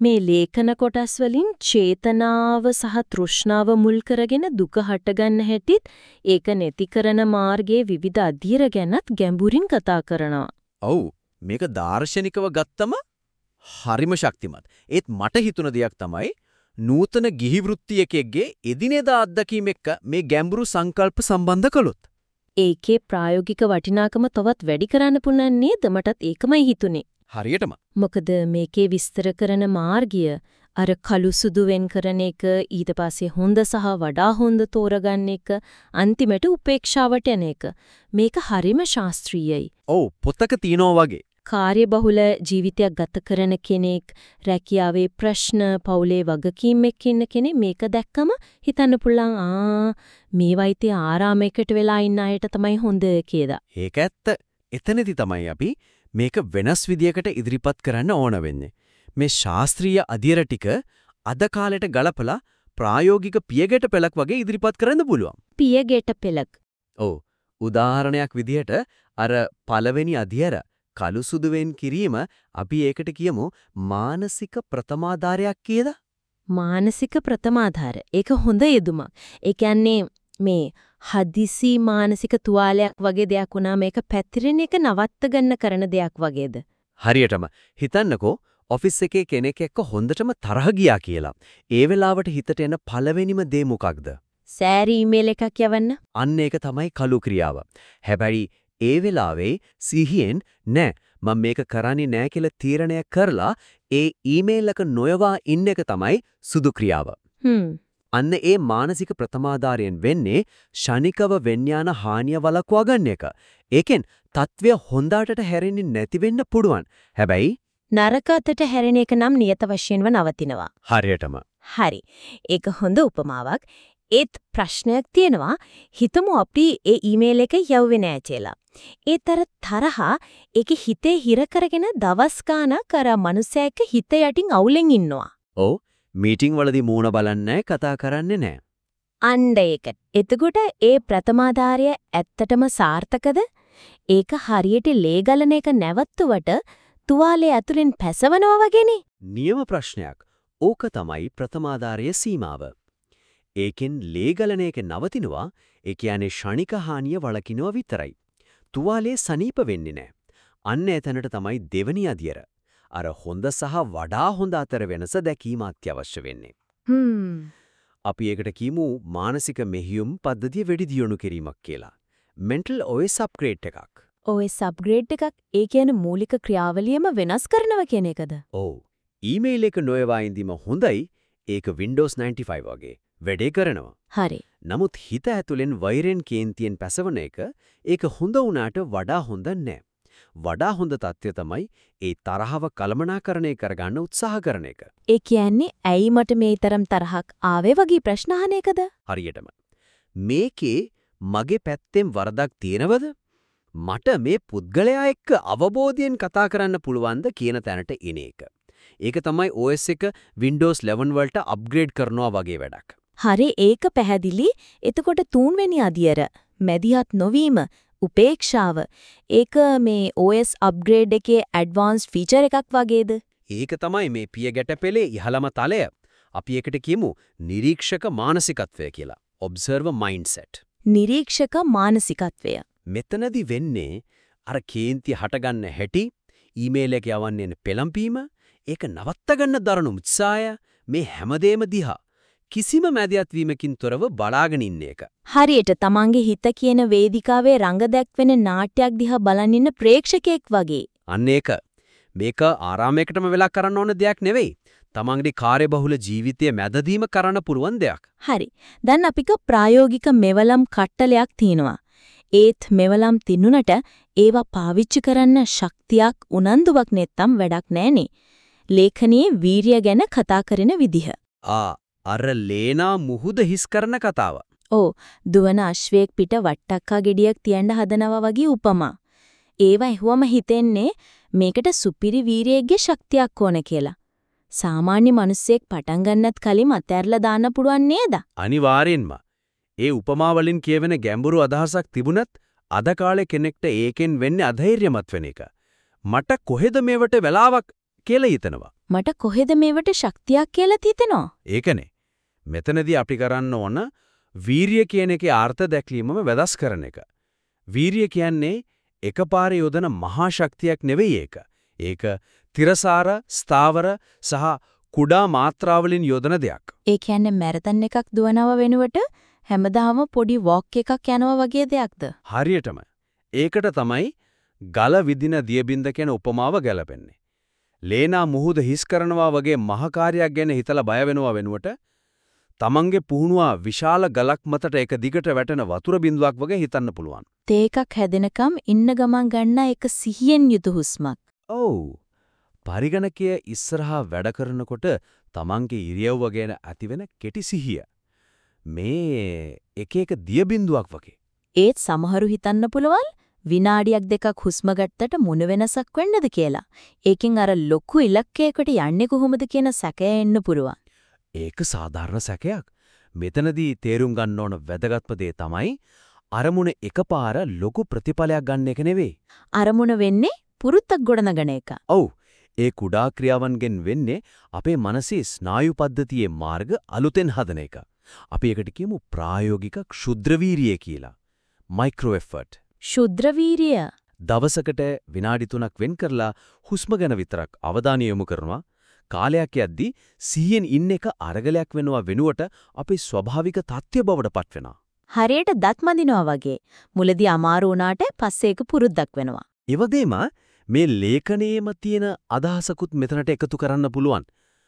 මේ ලේඛන කොටස් වලින් චේතනාව සහ තෘෂ්ණාව මුල් කරගෙන දුක හටගන්න හැටිත් ඒක නැති කරන මාර්ගයේ විවිධ අධීර ගැනත් ගැඹුරින් කතා කරනවා. ඔව් මේක දාර්ශනිකව ගත්තම හරිම ශක්තිමත්. ඒත් මට හිතුණ දෙයක් තමයි නූතන ගිහි වෘත්තියකෙක්ගේ එදිනෙදා අත්දැකීම් එක්ක මේ ගැඹුරු සංකල්ප සම්බන්ධ කළොත්. ඒකේ ප්‍රායෝගික වටිනාකම තවත් වැඩි කරන්න පුළුවන් නේද? මටත් ඒකමයි හිතුනේ. හරියටම. මොකද මේකේ විස්තර කරන මාර්ගය අර කළු සුදු වෙන් කරන එක ඊට පස්සේ හොඳ සහ වඩා හොඳ තෝරගන්න එක අන්තිමට උපේක්ෂාවට යන එක මේක හරිම ශාස්ත්‍රීයයි. ඔව් පොතක තියනවා වගේ. කාර්යබහුල ජීවිතයක් ගත කරන කෙනෙක් රැකියාවේ ප්‍රශ්න පවුලේ වගකීම් එක්ක ඉන්න කෙනෙක් මේක දැක්කම හිතන්න පුළුවන් මේ වයිතේ ආරාමයකට වෙලා ඉන්න අයට තමයි හොඳ කියලා. ඒක ඇත්ත. එතනදි තමයි අපි මේක වෙනස් විදියකට ඉදිරිපත් කරන්න ඕන වෙන්නේ. මේ ශාස්ත්‍රීය අධීර ටික අද කාලෙට ගලපලා ප්‍රායෝගික පියගැට පෙළක් වගේ ඉදිරිපත් කරන්න පුළුවන්. පියගැට පෙළක්. ඔව්. උදාහරණයක් විදියට අර පළවෙනි අධීර කළු සුදු වෙන් කිරීම අපි ඒකට කියමු මානසික ප්‍රථමාධාරයක් කියලා. මානසික ප්‍රථමාධාර. ඒක හොඳ යෙදුමක්. ඒ කියන්නේ මේ හදිසි මානසික තුවාලයක් වගේ දෙයක් වුණා මේක පැතිරෙන එක නවත්ත ගන්න කරන දෙයක් වගේද? හරියටම හිතන්නකෝ ඔෆිස් එකේ කෙනෙක් එක්ක හොඳටම තරහ ගියා කියලා. ඒ වෙලාවට හිතට එන පළවෙනිම දේ මොකක්ද? සෑරි ඊමේල් එකක් යවන්න. අන්න ඒක තමයි කළු ක්‍රියාව. හැබැයි ඒ වෙලාවේ සිහියෙන් නෑ මම මේක කරන්නේ නෑ කියලා තීරණය කරලා ඒ ඊමේල් එක නොයවා ඉන්න එක තමයි සුදු ක්‍රියාව. අන්න ඒ මානසික ප්‍රථමාධාරයෙන් වෙන්නේ ෂණිකව විඥාන හානිය වළක්වා ගන්න එක. ඒකෙන් తත්වය හොඳටට හැරෙන්නේ නැති වෙන්න පුළුවන්. හැබැයි නරක අතට හැරෙන එක නම් නියත වශයෙන්ම නවතිනවා. හරියටම. හරි. ඒක හොඳ උපමාවක්. ඒත් ප්‍රශ්නයක් තියෙනවා. හිතමු අපි ඒ ඊමේල් එක යවුවේ නෑ කියලා. ඒතර තරහා ඒක හිතේ හිර කරගෙන දවස් ගාණක් අර මනුස්සයෙක් හිත යටින් අවුලෙන් ඉන්නවා. ඔව් මීටින් වලදී මූණ බලන්නේ කතා කරන්නේ නැහැ. අන්න ඒක. එතකොට ඒ ප්‍රථමාධාරය ඇත්තටම සාර්ථකද? ඒක හරියට ලේ ගලන එක නැවතුවට තුවාලේ ඇතුලෙන් පැසවනවා වගේනේ. නියම ප්‍රශ්නයක්. ඕක තමයි ප්‍රථමාධාරයේ සීමාව. ඒකෙන් ලේ ගලන එක නවතිනවා. ඒ කියන්නේ ෂණික හානිය වළකිනවා විතරයි. තුවාලේ සනීප වෙන්නේ නැහැ. අන්න එතනට තමයි දෙවනි අධියර. අර හොඳ සහ වඩා හොඳ අතර වෙනස දැකීම අත්‍යවශ්‍ය වෙන්නේ. අපි ඒකට කියමු මානසික මෙහියුම් පද්ධතිය වැඩි දියුණු කිරීමක් කියලා. mental OS upgrade එකක්. OS upgrade එකක් ඒ කියන්නේ මූලික ක්‍රියාවලියම වෙනස් කරනවා කියන එකද? ඔව්. ඊමේල් එක නොයවා ඉඳීම හොඳයි. ඒක Windows 95 වගේ වැඩේ කරනවා. හරි. නමුත් හිත ඇතුලෙන් වෛරෙන් කේන්තියෙන් පැසවන එක ඒක හොඳ වුණාට වඩා හොඳ නැහැ. වඩා හොඳ තත්ත්වය තමයි ඒ තරහව කළමනාකරණය කරගන්න උත්සාහ කරන එක. ඒ කියන්නේ ඇයි මට මේ තරම් තරහක් ආවේ වගේ ප්‍රශ්න අහන එකද? හරියටම. මේකේ මගේ පැත්තෙන් වරදක් තියෙනවද? මට මේ පුද්ගලයා එක්ක අවබෝධයෙන් කතා කරන්න පුළුවන්ද කියන තැනට එන එක. ඒක තමයි OS එක Windows 11 වලට අප්ග්‍රේඩ් කරනවා වගේ වැඩක්. හරි ඒක පැහැදිලි. එතකොට තුන්වෙනි අධියර මැදිහත් නොවීම උපේක්ෂාව ඒක මේ OS upgrade එකේ advanced feature එකක් වගේද? ඒක තමයි මේ පියගැට පෙළේ ඉහළම තලය. අපි ඒකට කියමු නිරීක්ෂක මානසිකත්වය කියලා. observer mindset. නිරීක්ෂක මානසිකත්වය. මෙතනදි වෙන්නේ අර කේන්ති හටගන්න හැටි, ඊමේල් එක යවන්නේ පෙළඹීම, ඒක නවත්ත ගන්න දරන උත්සාහය මේ හැමදේම දිහා කිසිම මැදිහත් වීමකින් තොරව බලාගෙන ඉන්න එක. හරියට තමන්ගේ හිත කියන වේදිකාවේ රඟ දැක්වෙන නාට්‍යයක් දිහා බලන් ඉන්න ප්‍රේක්ෂකයෙක් වගේ. අන්න ඒක. මේක ආරාමයකටම වෙලා කරන්න ඕන දෙයක් නෙවෙයි. තමන්ගේ කාර්යබහුල ජීවිතයේ මැදදීම කරන්න පුළුවන් දෙයක්. හරි. දැන් අපික ප්‍රායෝගික මෙවලම් කට්ටලයක් තියෙනවා. ඒත් මෙවලම් තින්නුනට ඒවා පාවිච්චි කරන්න ශක්තියක් උනන්දුවක් නැත්තම් වැඩක් නැහනේ. ලේඛනයේ වීරිය ගැන කතා කරන විදිහ. අර ලේනා මුහුද හිස් කරන කතාව. ඔව් දුවන අශ්වයෙක් පිට වට්ටක්කා ගෙඩියක් තියන්න හදනවා වගේ උපමා. ඒව ඇහුවම හිතෙන්නේ මේකට සුපිරි වීරියෙක්ගේ ශක්තියක් ඕන කියලා. සාමාන්‍ය මිනිස්සෙක් පටන් ගන්නත් කලින් අතහැරලා දාන්න පුළුවන් නේද? අනිවාර්යෙන්ම. ඒ උපමා වලින් කියවෙන ගැඹුරු අදහසක් තිබුණත් අද කාලේ කෙනෙක්ට ඒකෙන් වෙන්නේ අධෛර්යමත් වෙන එක. මට කොහෙද මේවට වෙලාවක් කියලා හිතනවා. මට කොහෙද මේවට ශක්තියක් කියලා හිතෙනවා. ඒකනේ. මෙතනදී අපි කරන්න ඕන වීරිය කියන එකේ අර්ථ දැක්වීමම වැදස් කරන එක. වීරිය කියන්නේ එකපාරේ යොදන මහා ශක්තියක් නෙවෙයි ඒක. ඒක තිරසාර, ස්ථාවර සහ කුඩා මාත්‍රාවලින් යොදන දෙයක්. ඒ කියන්නේ මැරතන් එකක් දුවනව වෙනුවට හැමදාම පොඩි වොක් එකක් යනවා වගේ දෙයක්ද? හරියටම. ඒකට තමයි ගල විදින දියබින්ද කියන උපමාව ගැලපෙන්නේ. ලේනා මුහුද හිස් කරනවා වගේ මහ කාර්යයක් ගැන හිතලා බය වෙනවා වෙනුවට තමන්ගේ පුහුණුව විශාල ගලක් මතට එක දිගට වැටෙන වතුර බින්දුවක් වගේ හිතන්න පුළුවන්. තේ එකක් හැදෙනකම් ඉන්න ගමන් ගන්න එක සිහියෙන් යුතු හුස්මක්. ඔව්. පරිගණකයේ ඉස්සරහා වැඩ කරනකොට තමන්ගේ ඉරියව්ව ගැන ඇතිවෙන කෙටි සිහිය. මේ එක දිය බින්දුවක් වගේ. ඒත් සමහරු හිතන්න පුළුවන් විනාඩියක් දෙකක් හුස්ම ගත්තට මොන වෙනසක් වෙන්නද කියලා. ඒකෙන් අර ලොකු ඉලක්කයකට යන්නේ කොහොමද කියන සැකය එන්න පුරුවන්. ඒක සාධාරණ සැකයක්. මෙතනදී තේරුම් ගන්න ඕන වැදගත්ම දේ තමයි අරමුණ එකපාර ලොකු ප්‍රතිඵලයක් ගන්න එක නෙවෙයි. අරමුණ වෙන්නේ පුරුද්දක් ගොඩනගන එක. ඔව්. ඒ කුඩා ක්‍රියාවන්ගෙන් වෙන්නේ අපේ මනසේ ස්නායු පද්ධතියේ මාර්ග අලුතෙන් හදන එක. අපි ඒකට කියමු ප්‍රායෝගික ක්ෂුද්‍ර වීරිය කියලා. Micro effort. ශුද්‍ර වීරිය. දවසකට විනාඩි 3ක් වෙන් කරලා හුස්ම ගැන විතරක් අවධානය යොමු කරනවා. කාලයක් යද්දී සිහියෙන් ඉන්න එක අරගලයක් වෙනවා වෙනුවට අපේ ස්වභාවික තත්ත්වය බවට පත් වෙනවා. හරියට දත් මදිනවා වගේ. මුලදී අමාරු වුණාට පස්සේ ඒක පුරුද්දක් වෙනවා. ඒ වගේම මේ ලේඛනයේම තියෙන අදහසකුත් මෙතනට එකතු කරන්න පුළුවන්.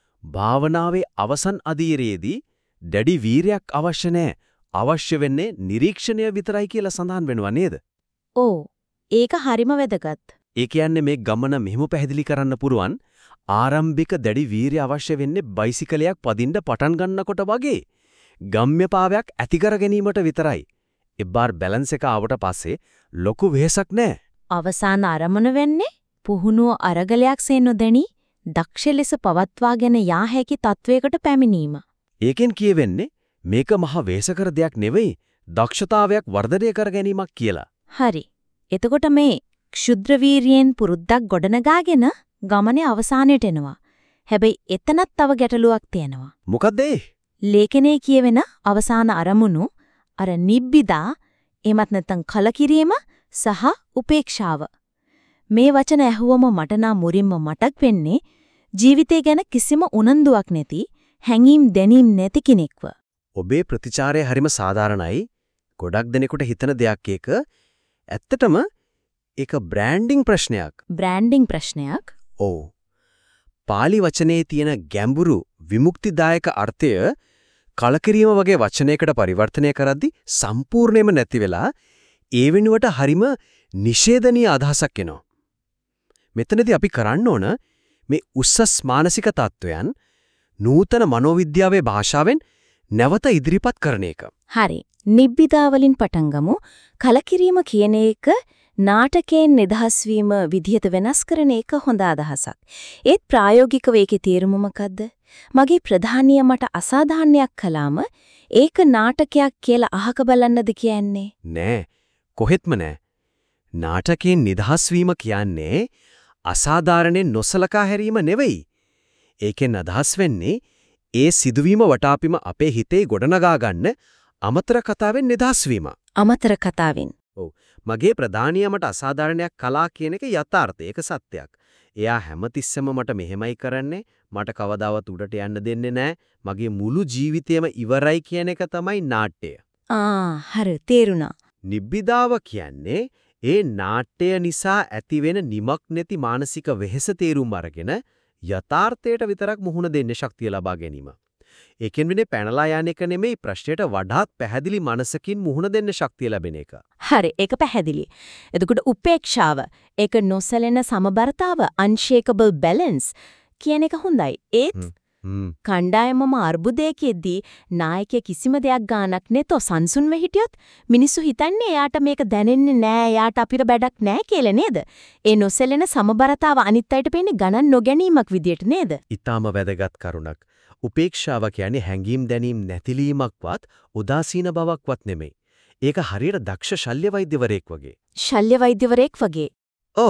භාවනාවේ අවසන් අධීරයේදී දැඩි වීරයක් අවශ්‍ය නැහැ. අවශ්‍ය වෙන්නේ නිරීක්ෂණය විතරයි කියලා සඳහන් වෙනවා නේද? ඕ ඒක හරිම වැදගත්. ඒ කියන්නේ මේ ගමන මෙහෙම පැහැදිලි කරන්න පුරුවන් ආරම්භික දැඩි වීරිය අවශ්‍ය වෙන්නේ බයිසිකලයක් පදින්න පටන් ගන්නකොට වගේ. ගම්‍යපාවයක් ඇති කර ගැනීමට විතරයි. ඉබ්බාර් බැලන්ස් එක ආවට පස්සේ ලොකු වෙහසක් නැහැ. අවසාන අරමුණ වෙන්නේ පුහුණුව අරගලයක්සේ නොදැනි දක්ෂ ලෙස පවත්වාගෙන යා හැකි තත්වයකට පැමිණීම. ඒකෙන් කියවෙන්නේ මේක මහ වෙහසකර දෙයක් නෙවෙයි දක්ෂතාවයක් වර්ධනය කර ගැනීමක් කියලා. හරි. එතකොට මේ ක්ෂුද්‍ර වීරියෙන් පුරුද්දක් ගොඩනගාගෙන ගමනේ අවසානයට එනවා. හැබැයි එතනත් තව ගැටලුවක් තියෙනවා. මොකද ඒ? ලේඛනයේ කියවෙන අවසාන අරමුණු අර නිබ්බිදා එමත් නැත්නම් කලකිරීම සහ උපේක්ෂාව. මේ වචන ඇහුවම මට නම් මුරින්ම මතක් වෙන්නේ ජීවිතය ගැන කිසිම උනන්දුවක් නැති හැඟීම් දැනීම් නැති කෙනෙක්ව. ඔබේ ප්‍රතිචාරය හරිම සාධාරණයි. ගොඩක් දෙනෙකුට හිතන දෙයක් ඒක. ඇත්තටම ඒක බ්‍රෑන්ඩින් ප්‍රශ්නයක්. බ්‍රෑන්ඩින් ප්‍රශ්නයක්? ඔව්. පාලි වචනේ තියෙන ගැඹුරු විමුක්තිදායක අර්ථය කලකිරීම වගේ වචනයකට පරිවර්තනය කරද්දී සම්පූර්ණයෙන්ම නැති වෙලා ඒ වෙනුවට හරිම නිෂේධනීය අදහසක් එනවා. මෙතනදී අපි කරන්න ඕන මේ උස්සස් මානසික තත්වයන් නූතන මනෝවිද්‍යාවේ භාෂාවෙන් නැවත ඉදිරිපත් කරන එක. හරි. නිබ්බිදා වලින් පටන් ගමු. කලකිරීම කියන එක නාටකයෙන් නිදහස් වීම විදිහට වෙනස් කරන එක හොඳ අදහසක්. ඒත් ප්‍රායෝගිකව ඒකේ තේරුම මොකද්ද? මගේ ප්‍රධානිය මට අසාධාරණයක් කළාම ඒක නාටකයක් කියලා අහක බලන්නද කියන්නේ? නෑ. කොහෙත්ම නෑ. නාටකයෙන් නිදහස් වීම කියන්නේ අසාධාරණෙන් නොසලකා හැරීම නෙවෙයි. ඒකෙන් අදහස් වෙන්නේ ඒ සිදුවීම වටාපිම අපේ හිතේ ගොඩනගා ගන්න අමතර කතාවෙන් නිදහස් වීම. අමතර කතාවෙන්. ඔව්. මගේ ප්‍රධානියා මට අසාධාරණයක් කළා කියන එක යථාර්ථය. ඒක සත්‍යයක්. එයා හැමතිස්සෙම මට මෙහෙමයි කරන්නේ. මට කවදාවත් උඩට යන්න දෙන්නේ නැහැ. මගේ මුළු ජීවිතේම ඉවරයි කියන එක තමයි නාට්‍යය. හරි තේරුණා. නිබ්බිදාව කියන්නේ ඒ නාට්‍ය නිසා ඇතිවෙන නිමක් නැති මානසික වෙහෙස තේරුම් අරගෙන යථාර්ථයට විතරක් මුහුණ දෙන්න ශක්තිය ලබා ගැනීම. ඒකෙන් වෙන්නේ පැනලා යන එක නෙමෙයි ප්‍රශ්නයට වඩාත් පැහැදිලි මනසකින් මුහුණ දෙන්න ශක්තිය ලැබෙන එක. හරි ඒක පැහැදිලි. එතකොට උපේක්ෂාව ඒක නොසැලෙන සමබරතාව unshakable balance කියන එක හොඳයි. ඒත් කණ්ඩායමම අර්බුදයකදී නායකයා කිසිම දෙයක් ගානක් නැතෝ සංසුන්ව හිටියොත් මිනිස්සු හිතන්නේ එයාට මේක දැනෙන්නේ නෑ එයාට අපිට බඩක් නෑ කියලා නේද? ඒ නොසැලෙන සමබරතාව අනිත් අයට පේන්නේ ගණන් නොගැනීමක් විදියට නේද? ඊටාම වැදගත් කරුණක්. උපේක්ෂාව කියන්නේ හැඟීම් දැනීම් නැතිලීමක්වත් උදාසීන බවක්වත් නෙමෙයි. ඒක හරියට දක්ෂ ශල්‍ය වෛද්‍යවරයෙක් වගේ. ශල්‍ය වෛද්‍යවරයෙක් වගේ. ඔව්.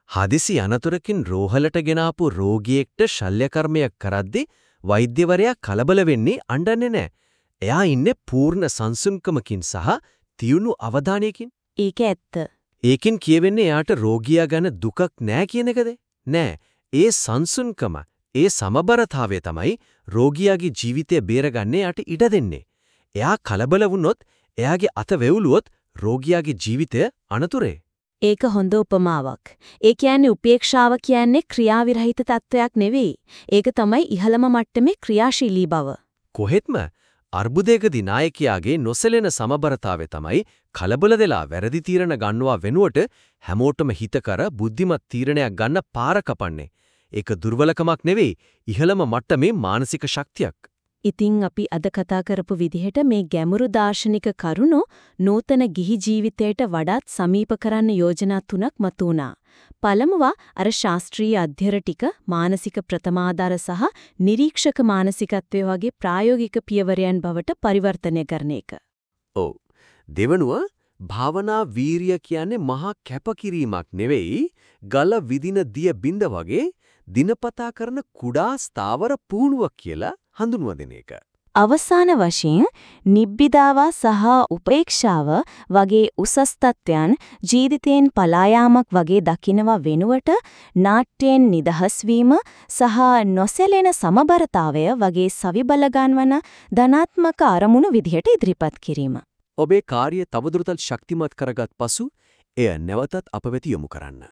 හදිසි අනතුරකින් රෝහලට ගෙනාපු රෝගියෙක්ට ශල්‍ය කර්මයක් කරද්දී වෛද්‍යවරයා කලබල වෙන්නේ අඬන්නේ නැහැ. එයා ඉන්නේ පූර්ණ සංසුන්කමකින් සහ තියුණු අවධානයකින්. ඒක ඇත්ත. ඒකෙන් කියවෙන්නේ එයාට රෝගියා ගැන දුකක් නැහැ කියන එකද? නෑ. ඒ සංසුන්කම, ඒ සමබරතාවය තමයි රෝගියාගේ ජීවිතය බේරගන්නේ යට ඉඩ දෙන්නේ. එයා කලබල වුණොත්, එයාගේ අත වෙවුලුවොත් රෝගියාගේ ජීවිතය අනතුරේ. ඒක හොඳ උපමාවක්. ඒ කියන්නේ උපේක්ෂාව කියන්නේ ක්‍රියාවිරහිත තත්වයක් නෙවෙයි. ඒක තමයි ඉහළම මට්ටමේ ක්‍රියාශීලී බව. කොහෙත්ම අර්බුදයකදී නායකයාගේ නොසැලෙන සමබරතාවය තමයි කලබල වෙලා වැරදි තීරණ ගන්නවා වෙනුවට හැමෝටම හිතකර බුද්ධිමත් තීරණයක් ගන්න පාර කපන්නේ. ඒක දුර්වලකමක් නෙවෙයි, ඉහළම මට්ටමේ මානසික ශක්තියක්. ඉතින් අපි අද කතා කරපු විදිහට මේ ගැඹුරු දාර්ශනික කරුණු නූතන ගිහි ජීවිතයට වඩාත් සමීප කරන්න යෝජනා තුනක් මතුවුණා. පළමුව අර ශාස්ත්‍රීය අධ්‍යයන ටික මානසික ප්‍රතමාදාර සහ නිරීක්ෂක මානසිකත්වයේ වගේ ප්‍රායෝගික පියවරයන් බවට පරිවර්තනය කරන එක. ඔව්. දෙවනුව භාවනා වීරිය කියන්නේ මහා කැපකිරීමක් නෙවෙයි, ගල විදින දිය බින්ද වගේ දිනපතා කරන කුඩා ස්ථාවර පුහුණුවක් කියලා හඳුන්වා දෙන එක. අවසාන වශයෙන් නිබ්බිදාව සහ උපේක්ෂාව වගේ උසස් තත්ත්වයන් ජීවිතයෙන් පලා යාමක් වගේ දකිනවා වෙනුවට නාට්‍යයෙන් නිදහස් වීම සහ නොසැලෙන සමබරතාවය වගේ සවිබල ගන්වන ධනාත්මක අරමුණු විදිහට ඉදිරිපත් කිරීම. ඔබේ කාර්යය තවදුරටත් ශක්තිමත් කරගත් පසු එය නැවතත් අප වෙත යොමු කරන්න.